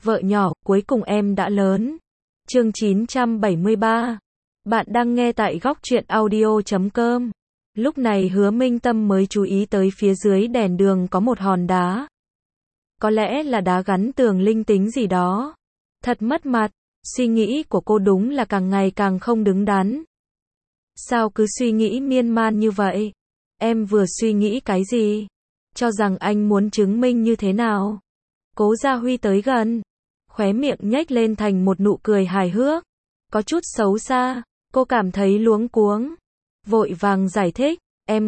Vợ nhỏ, cuối cùng em đã lớn. Chương 973. Bạn đang nghe tại góc truyện audio.com. Lúc này Hứa Minh Tâm mới chú ý tới phía dưới đèn đường có một hòn đá. Có lẽ là đá gắn tường linh tính gì đó. Thật mất mặt, suy nghĩ của cô đúng là càng ngày càng không đứng đắn. Sao cứ suy nghĩ miên man như vậy? Em vừa suy nghĩ cái gì? Cho rằng anh muốn chứng minh như thế nào? Cố Gia Huy tới gần, khóe miệng nhếch lên thành một nụ cười hài hước, có chút xấu xa, cô cảm thấy luống cuống, vội vàng giải thích,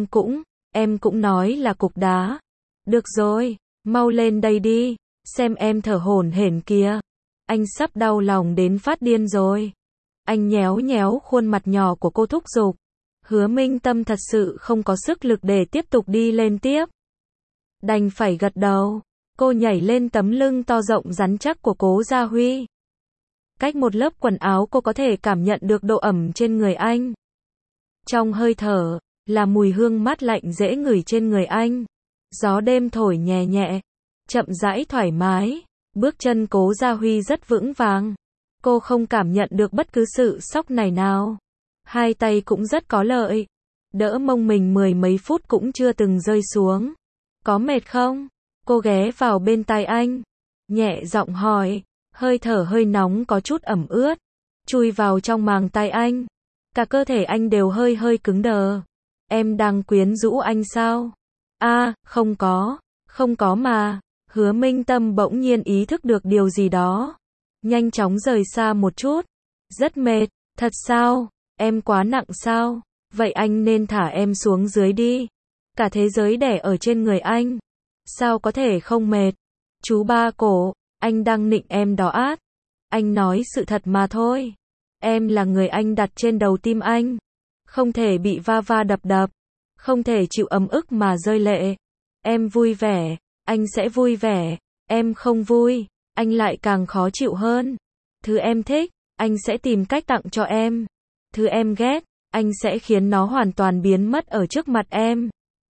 em cũng nói là cục đá. Được rồi, mau lên đây đi, xem em thở hổn hển kìa. Anh sắp đau lòng đến phát điên rồi. Anh nhéo nhéo khuôn mặt nhỏ của cô thúc giục. Hứa Minh Tâm thật sự không có sức lực để tiếp tục đi lên tiếp. Đành phải gật đầu. Cô nhảy lên tấm lưng to rộng rắn chắc của Cố Gia Huy. Cách một lớp quần áo cô có thể cảm nhận được độ ẩm trên người anh. Trong hơi thở, là mùi hương mát lạnh dễ ngửi trên người anh. Gió đêm thổi nhẹ nhẹ, chậm rãi thoải mái, bước chân Cố Gia Huy rất vững vàng. Cô không cảm nhận được bất cứ sự sóc này nào. Hai tay cũng rất có lợi. Đỡ mông mình mười mấy phút cũng chưa từng rơi xuống. Có mệt không? Cô ghé vào bên tai anh, nhẹ giọng hỏi, hơi thở hơi nóng có chút ẩm ướt, chui vào trong màng tai anh. Cả cơ thể anh đều hơi cứng đờ. Em đang quyến rũ anh sao? Không có mà. Hứa Minh Tâm bỗng nhiên ý thức được điều gì đó. Nhanh chóng rời xa một chút. Rất mệt, thật sao? Em quá nặng sao? Vậy anh nên thả em xuống dưới đi. Cả thế giới đè ở trên người anh. Sao có thể không mệt? Chú ba cổ, anh đang nịnh em đó át. Anh nói sự thật mà thôi. Em là người anh đặt trên đầu tim anh. Không thể bị va va đập đập. Không thể chịu ấm ức mà rơi lệ. Em vui vẻ, anh sẽ vui vẻ. Em không vui, anh lại càng khó chịu hơn. Thứ em thích, anh sẽ tìm cách tặng cho em. Thứ em ghét, anh sẽ khiến nó hoàn toàn biến mất ở trước mặt em.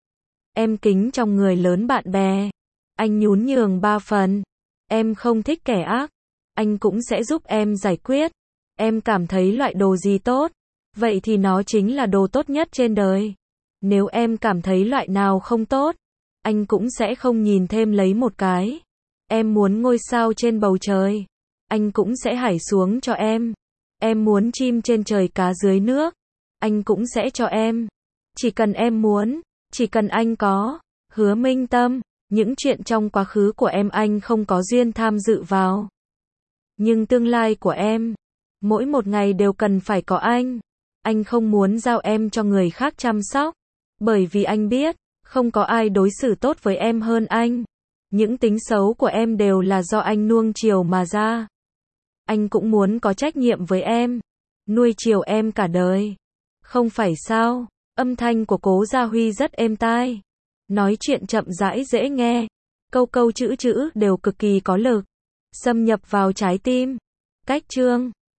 Em kính trong người lớn bạn bè. Anh nhún nhường 3 phần. Em không thích kẻ ác. Anh cũng sẽ giúp em giải quyết. Em cảm thấy loại đồ gì tốt. Vậy thì nó chính là đồ tốt nhất trên đời. Nếu em cảm thấy loại nào không tốt, anh cũng sẽ không nhìn thêm lấy một cái. Em muốn ngôi sao trên bầu trời, anh cũng sẽ hải xuống cho em. Em muốn chim trên trời cá dưới nước, anh cũng sẽ cho em. Chỉ cần em muốn. Chỉ cần anh có. Hứa Minh Tâm, những chuyện trong quá khứ của em anh không có duyên tham dự vào. Nhưng tương lai của em, mỗi một ngày đều cần phải có anh. Anh không muốn giao em cho người khác chăm sóc. Bởi vì anh biết, không có ai đối xử tốt với em hơn anh. Những tính xấu của em đều là do anh nuông chiều mà ra. Anh cũng muốn có trách nhiệm với em. Nuôi chiều em cả đời. Không phải sao? Âm thanh của Cố Gia Huy rất êm tai. Nói chuyện chậm rãi dễ nghe. Câu câu chữ chữ đều cực kỳ có lực. Xâm nhập vào trái tim. Cách chương